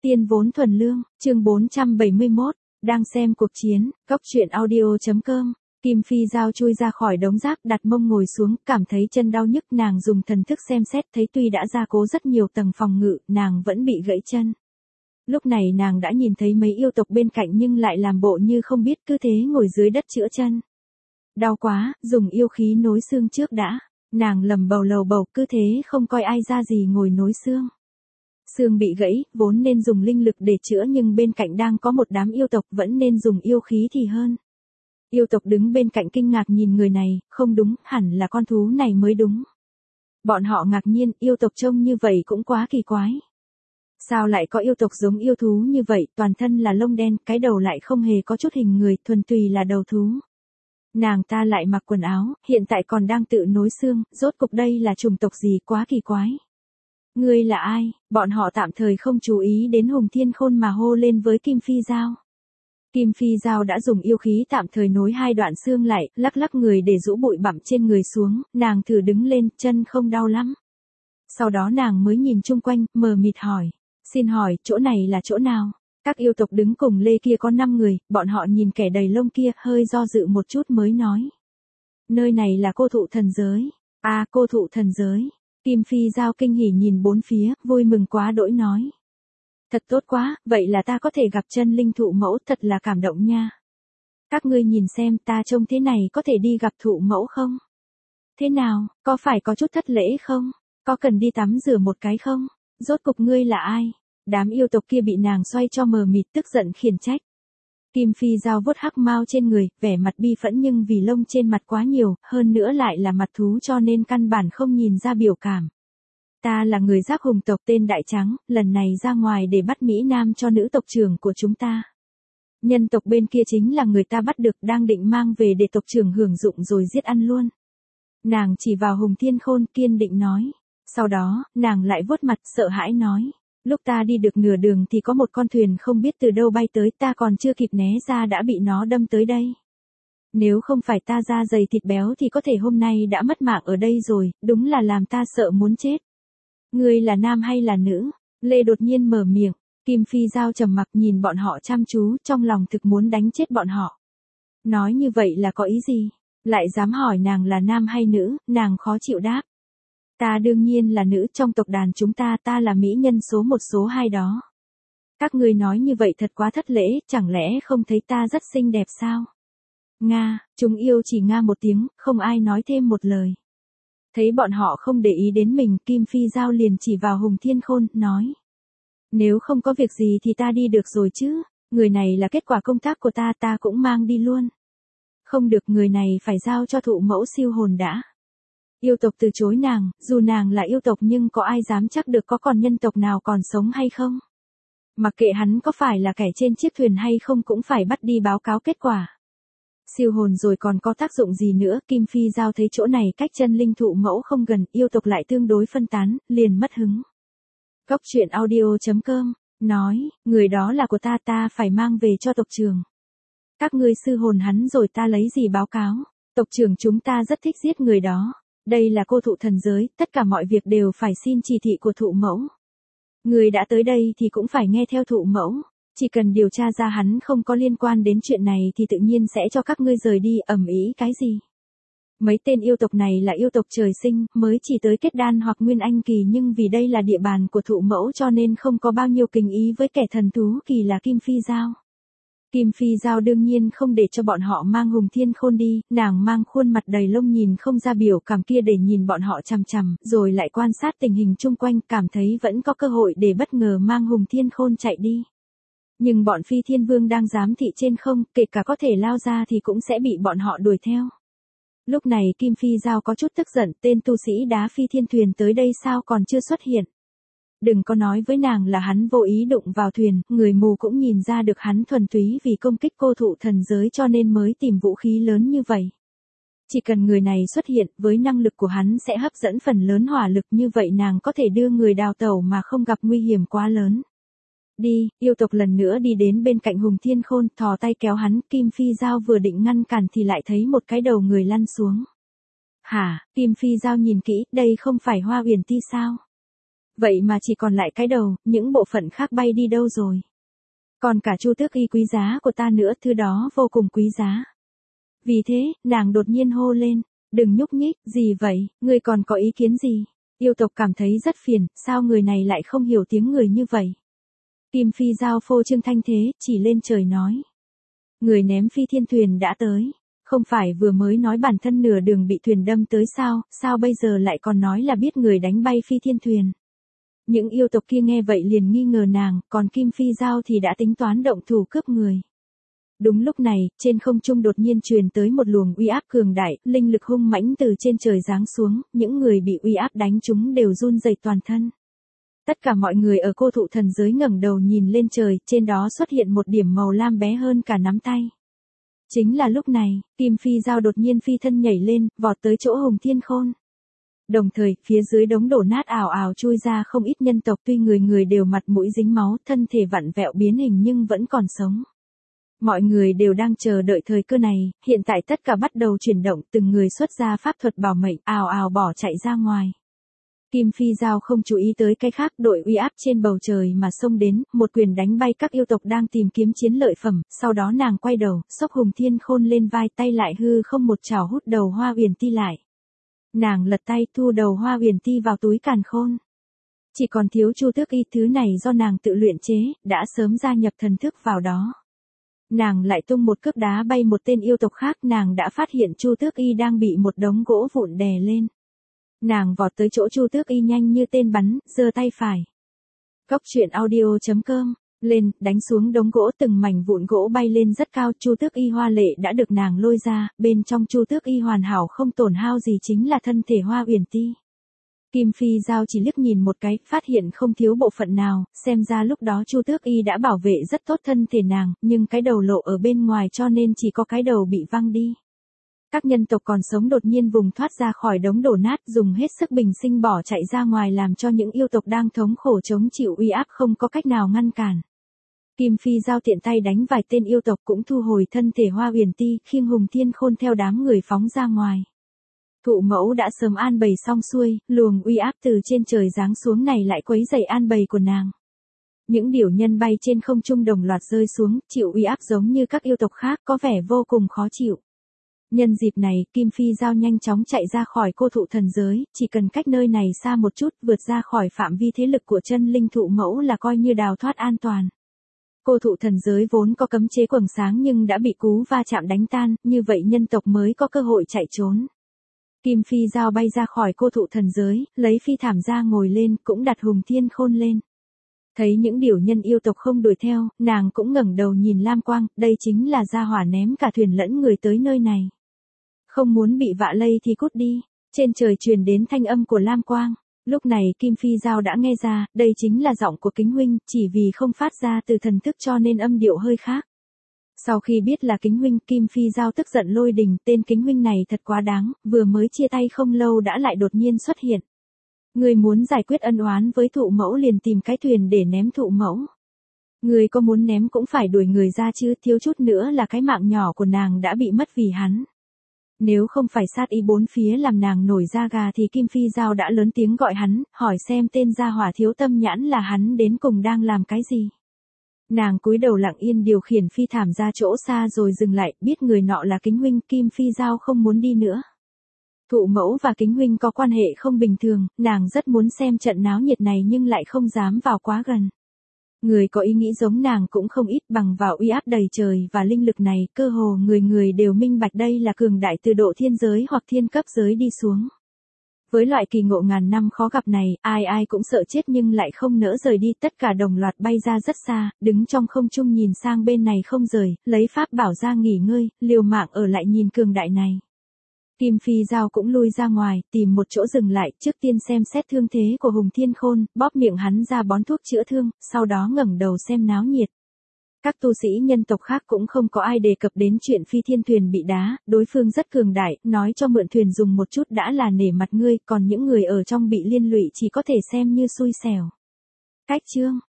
Tiên vốn thuần lương, chương 471, đang xem cuộc chiến, góc truyện audio.com. Kim Phi Giao chui ra khỏi đống rác, đặt mông ngồi xuống, cảm thấy chân đau nhức, nàng dùng thần thức xem xét, thấy tuy đã gia cố rất nhiều tầng phòng ngự, nàng vẫn bị gãy chân. Lúc này nàng đã nhìn thấy mấy yêu tộc bên cạnh nhưng lại làm bộ như không biết, cứ thế ngồi dưới đất chữa chân. Đau quá, dùng yêu khí nối xương trước đã. Nàng lầm bầu lầu bầu, cứ thế không coi ai ra gì ngồi nối xương. Xương bị gãy, vốn nên dùng linh lực để chữa nhưng bên cạnh đang có một đám yêu tộc, vẫn nên dùng yêu khí thì hơn. Yêu tộc đứng bên cạnh kinh ngạc nhìn người này, không đúng, hẳn là con thú này mới đúng. Bọn họ ngạc nhiên, yêu tộc trông như vậy cũng quá kỳ quái. Sao lại có yêu tộc giống yêu thú như vậy, toàn thân là lông đen, cái đầu lại không hề có chút hình người, thuần tùy là đầu thú. Nàng ta lại mặc quần áo, hiện tại còn đang tự nối xương, rốt cục đây là chủng tộc gì, quá kỳ quái. Ngươi là ai? Bọn họ tạm thời không chú ý đến Hùng Thiên Khôn mà hô lên với Kim Phi Giao. Kim Phi Giao đã dùng yêu khí tạm thời nối hai đoạn xương lại, lắc lắc người để rũ bụi bặm trên người xuống, nàng thử đứng lên, chân không đau lắm. Sau đó nàng mới nhìn chung quanh, mờ mịt hỏi, xin hỏi, chỗ này là chỗ nào? Các yêu tộc đứng cùng lê kia có 5 người, bọn họ nhìn kẻ đầy lông kia, hơi do dự một chút mới nói. Nơi này là cô thụ thần giới. À, cô thụ thần giới. Kim Phi Giao kinh hỉ nhìn bốn phía, vui mừng quá đỗi nói. Thật tốt quá, vậy là ta có thể gặp chân linh thụ mẫu, thật là cảm động nha. Các ngươi nhìn xem, ta trông thế này có thể đi gặp thụ mẫu không? Thế nào, có phải có chút thất lễ không? Có cần đi tắm rửa một cái không? Rốt cục ngươi là ai? Đám yêu tộc kia bị nàng xoay cho mờ mịt, tức giận khiển trách. Kim Phi Giao vuốt hắc mao trên người, vẻ mặt bi phẫn nhưng vì lông trên mặt quá nhiều, hơn nữa lại là mặt thú cho nên căn bản không nhìn ra biểu cảm. Ta là người giác hùng tộc tên Đại Trắng, lần này ra ngoài để bắt Mỹ Nam cho nữ tộc trưởng của chúng ta. Nhân tộc bên kia chính là người ta bắt được, đang định mang về để tộc trưởng hưởng dụng rồi giết ăn luôn. Nàng chỉ vào Hùng Thiên Khôn, kiên định nói. Sau đó, nàng lại vuốt mặt sợ hãi nói. Lúc ta đi được nửa đường thì có một con thuyền không biết từ đâu bay tới, ta còn chưa kịp né ra đã bị nó đâm tới đây. Nếu không phải ta da dày thịt béo thì có thể hôm nay đã mất mạng ở đây rồi, đúng là làm ta sợ muốn chết. Ngươi là nam hay là nữ? Lê đột nhiên mở miệng, Kim Phi Giao trầm mặc nhìn bọn họ chăm chú, trong lòng thực muốn đánh chết bọn họ. Nói như vậy là có ý gì? Lại dám hỏi nàng là nam hay nữ, nàng khó chịu đáp. Ta đương nhiên là nữ, trong tộc đàn chúng ta, ta là mỹ nhân số 1 số 2 đó. Các ngươi nói như vậy thật quá thất lễ, chẳng lẽ không thấy ta rất xinh đẹp sao? Nga, chúng yêu chỉ nga một tiếng, không ai nói thêm một lời. Thấy bọn họ không để ý đến mình, Kim Phi Giao liền chỉ vào Hùng Thiên Khôn, nói. Nếu không có việc gì thì ta đi được rồi chứ, người này là kết quả công tác của ta, ta cũng mang đi luôn. Không được, người này phải giao cho thụ mẫu siêu hồn đã. Yêu tộc từ chối nàng, dù nàng là yêu tộc nhưng có ai dám chắc được có còn nhân tộc nào còn sống hay không? Mặc kệ hắn có phải là kẻ trên chiếc thuyền hay không cũng phải bắt đi báo cáo kết quả. Siêu hồn rồi còn có tác dụng gì nữa? Kim Phi Giao thấy chỗ này cách chân linh thụ mẫu không gần, yêu tộc lại tương đối phân tán, liền mất hứng. Góc truyện audio.com, nói, người đó là của ta, ta phải mang về cho tộc trưởng. Các ngươi sư hồn hắn rồi ta lấy gì báo cáo? Tộc trưởng chúng ta rất thích giết người đó. Đây là cô thụ thần giới, tất cả mọi việc đều phải xin chỉ thị của thụ mẫu. Người đã tới đây thì cũng phải nghe theo thụ mẫu. Chỉ cần điều tra ra hắn không có liên quan đến chuyện này thì tự nhiên sẽ cho các ngươi rời đi, ầm ĩ cái gì. Mấy tên yêu tộc này là yêu tộc trời sinh, mới chỉ tới kết đan hoặc nguyên anh kỳ nhưng vì đây là địa bàn của thụ mẫu cho nên không có bao nhiêu kính ý với kẻ thần thú kỳ là Kim Phi Giao. Kim Phi Giao đương nhiên không để cho bọn họ mang Hùng Thiên Khôn đi, nàng mang khuôn mặt đầy lông nhìn không ra biểu cảm kia để nhìn bọn họ chằm chằm, rồi lại quan sát tình hình chung quanh, cảm thấy vẫn có cơ hội để bất ngờ mang Hùng Thiên Khôn chạy đi. Nhưng bọn Phi Thiên Vương đang giám thị trên không, kể cả có thể lao ra thì cũng sẽ bị bọn họ đuổi theo. Lúc này Kim Phi Giao có chút tức giận, tên tu sĩ đá Phi Thiên Thuyền tới đây sao còn chưa xuất hiện. Đừng có nói với nàng là hắn vô ý đụng vào thuyền, người mù cũng nhìn ra được hắn thuần túy vì công kích cô thụ thần giới cho nên mới tìm vũ khí lớn như vậy. Chỉ cần người này xuất hiện, với năng lực của hắn sẽ hấp dẫn phần lớn hỏa lực, như vậy nàng có thể đưa người đào tẩu mà không gặp nguy hiểm quá lớn. Đi, yêu tộc lần nữa đi đến bên cạnh Hùng Thiên Khôn, thò tay kéo hắn, Kim Phi Giao vừa định ngăn cản thì lại thấy một cái đầu người lăn xuống. Hả, Kim Phi Giao nhìn kỹ, đây không phải Hoa Uyển Ti sao? Vậy mà chỉ còn lại cái đầu, những bộ phận khác bay đi đâu rồi? Còn cả chu tước y quý giá của ta nữa, thứ đó vô cùng quý giá. Vì thế, nàng đột nhiên hô lên, đừng nhúc nhích, gì vậy, ngươi còn có ý kiến gì? Yêu tộc cảm thấy rất phiền, sao người này lại không hiểu tiếng người như vậy? Kim Phi Giao phô trương thanh thế, chỉ lên trời nói. Người ném phi thiên thuyền đã tới. Không phải vừa mới nói bản thân nửa đường bị thuyền đâm tới sao bây giờ lại còn nói là biết người đánh bay phi thiên thuyền. Những yêu tộc kia nghe vậy liền nghi ngờ nàng, còn Kim Phi Giao thì đã tính toán động thủ cướp người. Đúng lúc này, trên không trung đột nhiên truyền tới một luồng uy áp cường đại, linh lực hung mãnh từ trên trời giáng xuống, những người bị uy áp đánh trúng đều run rẩy toàn thân. Tất cả mọi người ở Cô Thụ Thần Giới ngẩng đầu nhìn lên trời, trên đó xuất hiện một điểm màu lam bé hơn cả nắm tay. Chính là lúc này, Kim Phi Giao đột nhiên phi thân nhảy lên, vọt tới chỗ Hùng Thiên Khôn. Đồng thời, phía dưới đống đổ nát ào ào chui ra không ít nhân tộc, tuy người người đều mặt mũi dính máu, thân thể vặn vẹo biến hình nhưng vẫn còn sống. Mọi người đều đang chờ đợi thời cơ này, hiện tại tất cả bắt đầu chuyển động, từng người xuất ra pháp thuật bảo mệnh, ào ào bỏ chạy ra ngoài. Kim Phi Giao không chú ý tới cái khác, đội uy áp trên bầu trời mà xông đến, một quyền đánh bay các yêu tộc đang tìm kiếm chiến lợi phẩm, sau đó nàng quay đầu, xốc Hùng Thiên Khôn lên vai, tay lại hư không một chảo hút đầu Hoa Uyển Ti lại. Nàng lật tay thu đầu Hoa Uyển Ti vào túi càn khôn. Chỉ còn thiếu chu tước y, thứ này do nàng tự luyện chế, đã sớm gia nhập thần thức vào đó. Nàng lại tung một cước đá bay một tên yêu tộc khác, nàng đã phát hiện chu tước y đang bị một đống gỗ vụn đè lên. Nàng vọt tới chỗ chu tước y nhanh như tên bắn, giơ tay phải. Cốc truyện audio.com, lên, đánh xuống đống gỗ, từng mảnh vụn gỗ bay lên rất cao, chu tước y hoa lệ đã được nàng lôi ra, bên trong chu tước y hoàn hảo không tổn hao gì chính là thân thể Hoa Uyển Ti. Kim Phi Giao chỉ liếc nhìn một cái, phát hiện không thiếu bộ phận nào, xem ra lúc đó chu tước y đã bảo vệ rất tốt thân thể nàng, nhưng cái đầu lộ ở bên ngoài cho nên chỉ có cái đầu bị văng đi. Các nhân tộc còn sống đột nhiên vùng thoát ra khỏi đống đổ nát, dùng hết sức bình sinh bỏ chạy ra ngoài, làm cho những yêu tộc đang thống khổ chống chịu uy áp không có cách nào ngăn cản. Kim Phi Giao tiện tay đánh vài tên yêu tộc cũng thu hồi thân thể Hoa Uyển Ti, khiêng Hùng Thiên Khôn theo đám người phóng ra ngoài. Thụ mẫu đã sớm an bày xong xuôi, luồng uy áp từ trên trời giáng xuống này lại quấy rầy an bày của nàng. Những điểu nhân bay trên không trung đồng loạt rơi xuống, chịu uy áp giống như các yêu tộc khác, có vẻ vô cùng khó chịu. Nhân dịp này, Kim Phi Giao nhanh chóng chạy ra khỏi Cô Thụ Thần Giới, chỉ cần cách nơi này xa một chút, vượt ra khỏi phạm vi thế lực của chân linh thụ mẫu là coi như đào thoát an toàn. Cô Thụ Thần Giới vốn có cấm chế quầng sáng nhưng đã bị cú va chạm đánh tan, như vậy nhân tộc mới có cơ hội chạy trốn. Kim Phi Giao bay ra khỏi Cô Thụ Thần Giới, lấy phi thảm ra ngồi lên, cũng đặt Hùng Thiên Khôn lên. Thấy những điểu nhân yêu tộc không đuổi theo, nàng cũng ngẩng đầu nhìn lam quang, đây chính là gia hỏa ném cả thuyền lẫn người tới nơi này. Không muốn bị vạ lây thì cút đi. Trên trời truyền đến thanh âm của lam quang. Lúc này Kim Phi Giao đã nghe ra, đây chính là giọng của Kính Huynh, chỉ vì không phát ra từ thần thức cho nên âm điệu hơi khác. Sau khi biết là Kính Huynh, Kim Phi Giao tức giận lôi đình, tên Kính Huynh này thật quá đáng, vừa mới chia tay không lâu đã lại đột nhiên xuất hiện. Người muốn giải quyết ân oán với thụ mẫu liền tìm cái thuyền để ném thụ mẫu. Người có muốn ném cũng phải đuổi người ra chứ, thiếu chút nữa là cái mạng nhỏ của nàng đã bị mất vì hắn. Nếu không phải sát ý bốn phía làm nàng nổi da gà thì Kim Phi Giao đã lớn tiếng gọi hắn, hỏi xem tên gia hỏa thiếu tâm nhãn là hắn đến cùng đang làm cái gì. Nàng cúi đầu lặng yên điều khiển phi thảm ra chỗ xa rồi dừng lại, biết người nọ là Kính Huynh, Kim Phi Giao không muốn đi nữa. Thụ mẫu và Kính Huynh có quan hệ không bình thường, nàng rất muốn xem trận náo nhiệt này nhưng lại không dám vào quá gần. Người có ý nghĩ giống nàng cũng không ít, bằng vào uy áp đầy trời và linh lực này, cơ hồ người người đều minh bạch đây là cường đại từ độ thiên giới hoặc thiên cấp giới đi xuống. Với loại kỳ ngộ ngàn năm khó gặp này, ai ai cũng sợ chết nhưng lại không nỡ rời đi, tất cả đồng loạt bay ra rất xa, đứng trong không trung nhìn sang bên này không rời, lấy pháp bảo ra nghỉ ngơi, liều mạng ở lại nhìn cường đại này. Kim Phi Giao cũng lui ra ngoài, tìm một chỗ dừng lại, trước tiên xem xét thương thế của Hùng Thiên Khôn, bóp miệng hắn ra bón thuốc chữa thương, sau đó ngẩng đầu xem náo nhiệt. Các tu sĩ nhân tộc khác cũng không có ai đề cập đến chuyện phi thiên thuyền bị đá, đối phương rất cường đại, nói cho mượn thuyền dùng một chút đã là nể mặt ngươi, còn những người ở trong bị liên lụy chỉ có thể xem như xui xẻo. Cách chương